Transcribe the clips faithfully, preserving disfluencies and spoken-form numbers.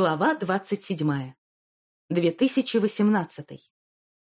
Глава двадцать седьмая. две тысячи восемнадцатый.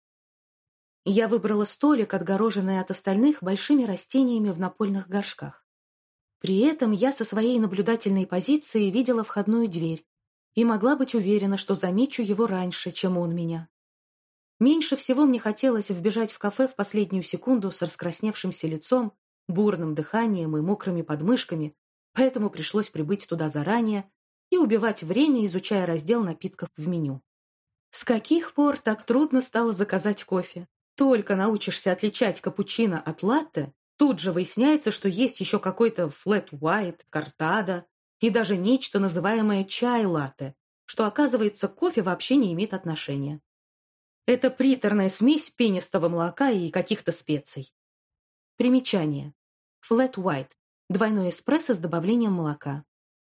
Я выбрала столик, отгороженный от остальных большими растениями в напольных горшках. При этом я со своей наблюдательной позиции видела входную дверь и могла быть уверена, что замечу его раньше, чем он меня. Меньше всего мне хотелось вбежать в кафе в последнюю секунду с раскрасневшимся лицом, бурным дыханием и мокрыми подмышками, поэтому пришлось прибыть туда заранее и убивать время, изучая раздел напитков в меню. С каких пор так трудно стало заказать кофе? Только научишься отличать капучино от латте, тут же выясняется, что есть еще какой-то flat white, кортадо и даже нечто, называемое чай-латте, что, оказывается, к кофе вообще не имеет отношения. Это приторная смесь пенистого молока и каких-то специй. Примечание. Flat white – двойной эспрессо с добавлением молока.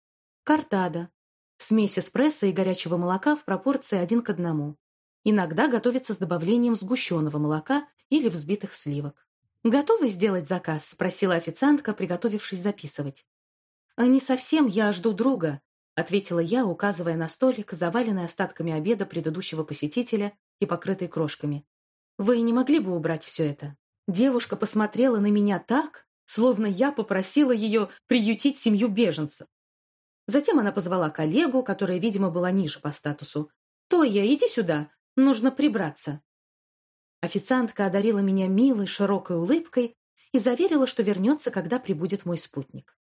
Кортадо – смесь эспрессо и горячего молока в пропорции один к одному. Иногда готовится с добавлением сгущенного молока или взбитых сливок. «Готовы сделать заказ?» – спросила официантка, приготовившись записывать. «Не совсем, я жду друга», – ответила я, указывая на столик, заваленный остатками обеда предыдущего посетителя и покрытый крошками. «Вы не могли бы убрать все это?» Девушка посмотрела на меня так, словно я попросила ее приютить семью беженцев. Затем она позвала коллегу, которая, видимо, была ниже по статусу. «Тоя, иди сюда, нужно прибраться». Официантка одарила меня милой, широкой улыбкой и заверила, что вернется, когда прибудет мой спутник.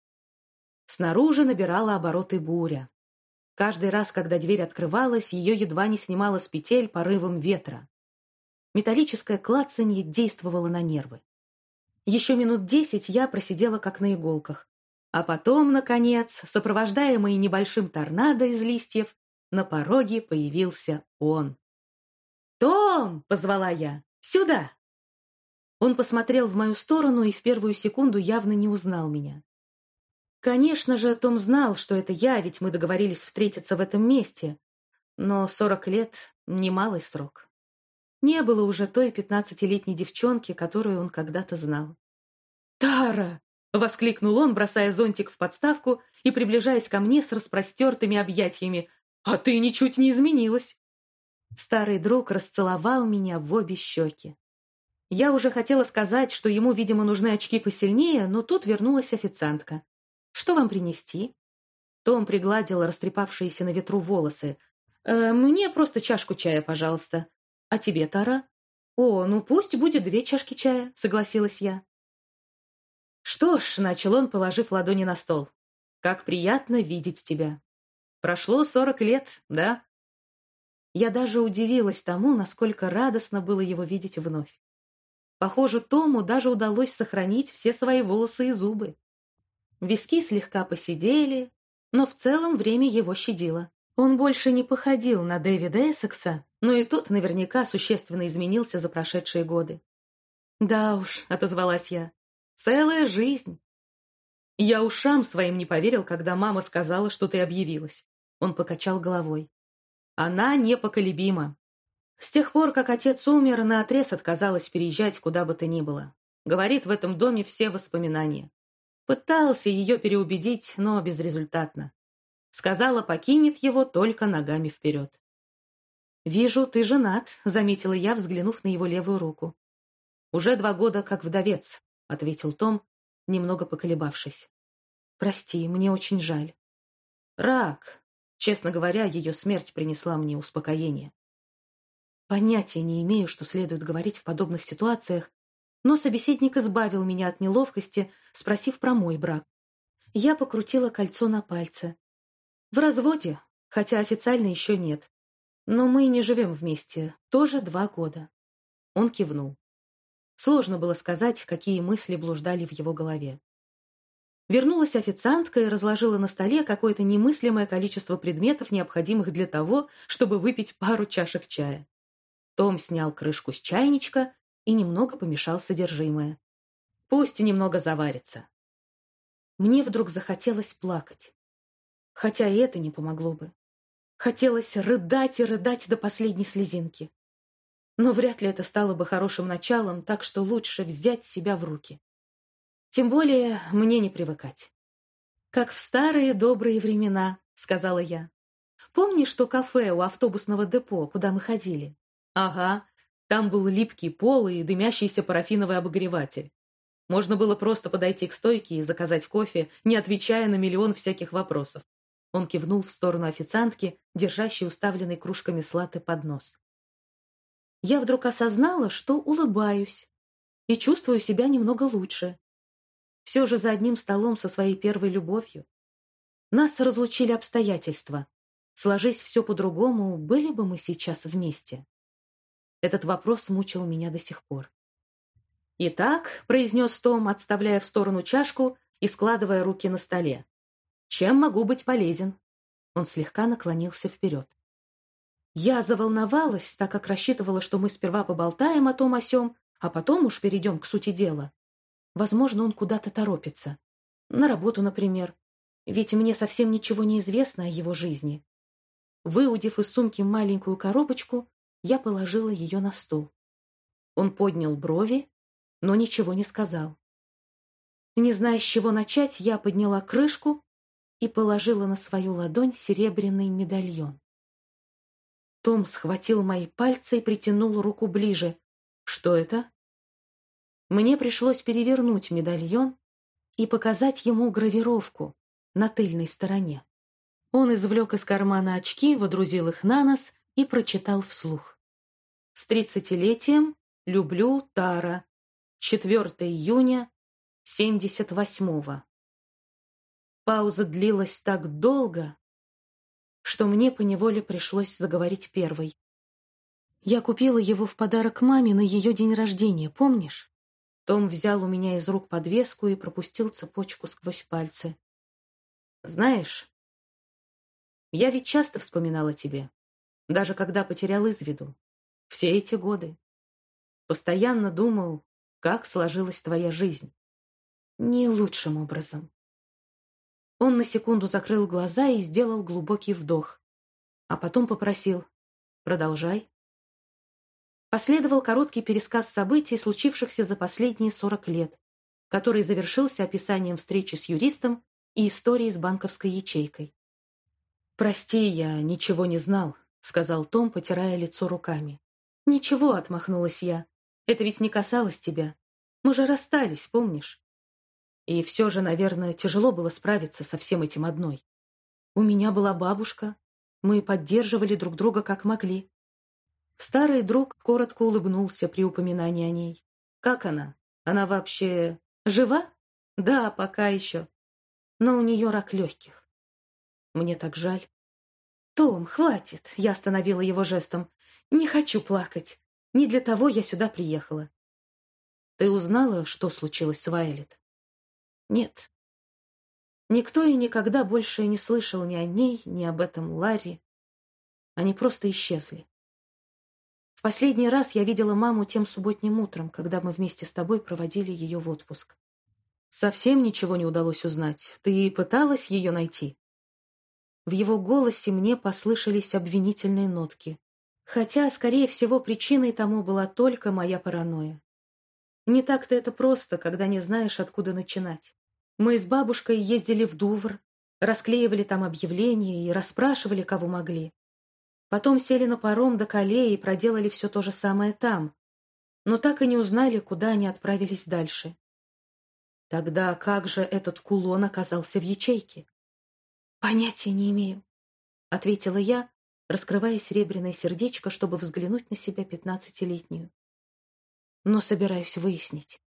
Снаружи набирала обороты буря. Каждый раз, когда дверь открывалась, ее едва не снимало с петель порывом ветра. Металлическое клацанье действовало на нервы. Еще минут десять я просидела как на иголках. А потом, наконец, сопровождаемый небольшим торнадо из листьев, на пороге появился он. «Том!» — позвала я. «Сюда!» Он посмотрел в мою сторону и в первую секунду явно не узнал меня. Конечно же, Том знал, что это я, ведь мы договорились встретиться в этом месте. Но сорок лет — немалый срок. Не было уже той пятнадцатилетней девчонки, которую он когда-то знал. «Тара!» — воскликнул он, бросая зонтик в подставку и приближаясь ко мне с распростертыми объятиями. «А ты ничуть не изменилась!» Старый друг расцеловал меня в обе щеки. Я уже хотела сказать, что ему, видимо, нужны очки посильнее, но тут вернулась официантка. «Что вам принести?» Том пригладил растрепавшиеся на ветру волосы. «Э, «Мне просто чашку чая, пожалуйста. А тебе, Тара?» «О, ну пусть будет две чашки чая», — согласилась я. «Что ж», — начал он, положив ладони на стол, — «как приятно видеть тебя. Прошло сорок лет, да?» Я даже удивилась тому, насколько радостно было его видеть вновь. Похоже, Тому даже удалось сохранить все свои волосы и зубы. Виски слегка поседели, но в целом время его щадило. Он больше не походил на Дэвида Эссекса, но и тот наверняка существенно изменился за прошедшие годы. «Да уж», — отозвалась я, — «целая жизнь». «Я ушам своим не поверил, когда мама сказала, что ты объявилась». Он покачал головой. «Она непоколебима. С тех пор, как отец умер, наотрез отказалась переезжать куда бы то ни было. Говорит, в этом доме все воспоминания. Пытался ее переубедить, но безрезультатно. Сказала, покинет его только ногами вперед». «Вижу, ты женат», — заметила я, взглянув на его левую руку. «Уже два года как вдовец», — ответил Том, немного поколебавшись. «Прости, мне очень жаль». «Рак. Честно говоря, ее смерть принесла мне успокоение». Понятия не имею, что следует говорить в подобных ситуациях, но собеседник избавил меня от неловкости, спросив про мой брак. Я покрутила кольцо на пальце. «В разводе, хотя официально еще нет. Но мы не живем вместе, тоже два года». Он кивнул. Сложно было сказать, какие мысли блуждали в его голове. Вернулась официантка и разложила на столе какое-то немыслимое количество предметов, необходимых для того, чтобы выпить пару чашек чая. Том снял крышку с чайничка и немного помешал содержимое. «Пусть немного заварится». Мне вдруг захотелось плакать. Хотя и это не помогло бы. Хотелось рыдать и рыдать до последней слезинки. Но вряд ли это стало бы хорошим началом, так что лучше взять себя в руки. Тем более мне не привыкать. «Как в старые добрые времена», — сказала я. Помнишь то кафе у автобусного депо, куда мы ходили? Ага, там был липкий пол и дымящийся парафиновый обогреватель. Можно было просто подойти к стойке и заказать кофе, не отвечая на миллион всяких вопросов. Он кивнул в сторону официантки, держащей уставленный кружками с латте поднос. Я вдруг осознала, что улыбаюсь и чувствую себя немного лучше. Все же за одним столом со своей первой любовью. Нас разлучили обстоятельства. Сложись все по-другому, были бы мы сейчас вместе? Этот вопрос мучил меня до сих пор. «Итак», — произнес Том, отставляя в сторону чашку и складывая руки на столе, «чем могу быть полезен?» Он слегка наклонился вперед. Я заволновалась, так как рассчитывала, что мы сперва поболтаем о том о сём, а потом уж перейдем к сути дела. Возможно, он куда-то торопится. На работу, например. Ведь мне совсем ничего не известно о его жизни. Выудив из сумки маленькую коробочку, я положила ее на стол. Он поднял брови, но ничего не сказал. Не зная, с чего начать, я подняла крышку и положила на свою ладонь серебряный медальон. Том схватил мои пальцы и притянул руку ближе. «Что это?» Мне пришлось перевернуть медальон и показать ему гравировку на тыльной стороне. Он извлек из кармана очки, водрузил их на нос и прочитал вслух. «С тридцатилетием люблю, Тара. четвёртого июня семьдесят восьмого». Пауза длилась так долго, что мне поневоле пришлось заговорить первой. «Я купила его в подарок маме на ее день рождения, помнишь?» Том взял у меня из рук подвеску и пропустил цепочку сквозь пальцы. «Знаешь, я ведь часто вспоминал о тебе, даже когда потерял из виду. Все эти годы. Постоянно думал, как сложилась твоя жизнь. Не лучшим образом». Он на секунду закрыл глаза и сделал глубокий вдох, а потом попросил: «Продолжай». Последовал короткий пересказ событий, случившихся за последние сорок лет, который завершился описанием встречи с юристом и историей с банковской ячейкой. «Прости, я ничего не знал», — сказал Том, потирая лицо руками. «Ничего», — отмахнулась я. «Это ведь не касалось тебя. Мы же расстались, помнишь? И все же, наверное, тяжело было справиться со всем этим одной. У меня была бабушка. Мы поддерживали друг друга как могли». Старый друг коротко улыбнулся при упоминании о ней. «Как она? Она вообще жива?» «Да, пока еще. Но у нее рак легких. Мне так жаль». «Том, хватит!» — я остановила его жестом. «Не хочу плакать. Не для того я сюда приехала». «Ты узнала, что случилось с Вайлет?» «Нет». Никто и никогда больше не слышал ни о ней, ни об этом Ларри. Они просто исчезли. В последний раз я видела маму тем субботним утром, когда мы вместе с тобой проводили ее в отпуск. Совсем ничего не удалось узнать. Ты пыталась ее найти?» В его голосе мне послышались обвинительные нотки. Хотя, скорее всего, причиной тому была только моя паранойя. Не так-то это просто, когда не знаешь, откуда начинать. Мы с бабушкой ездили в Дувр, расклеивали там объявления и расспрашивали, кого могли. Потом сели на паром до Кале и проделали все то же самое там, но так и не узнали, куда они отправились дальше. Тогда как же этот кулон оказался в ячейке? «Понятия не имею», — ответила я, раскрывая серебряное сердечко, чтобы взглянуть на себя пятнадцатилетнюю. «Но собираюсь выяснить».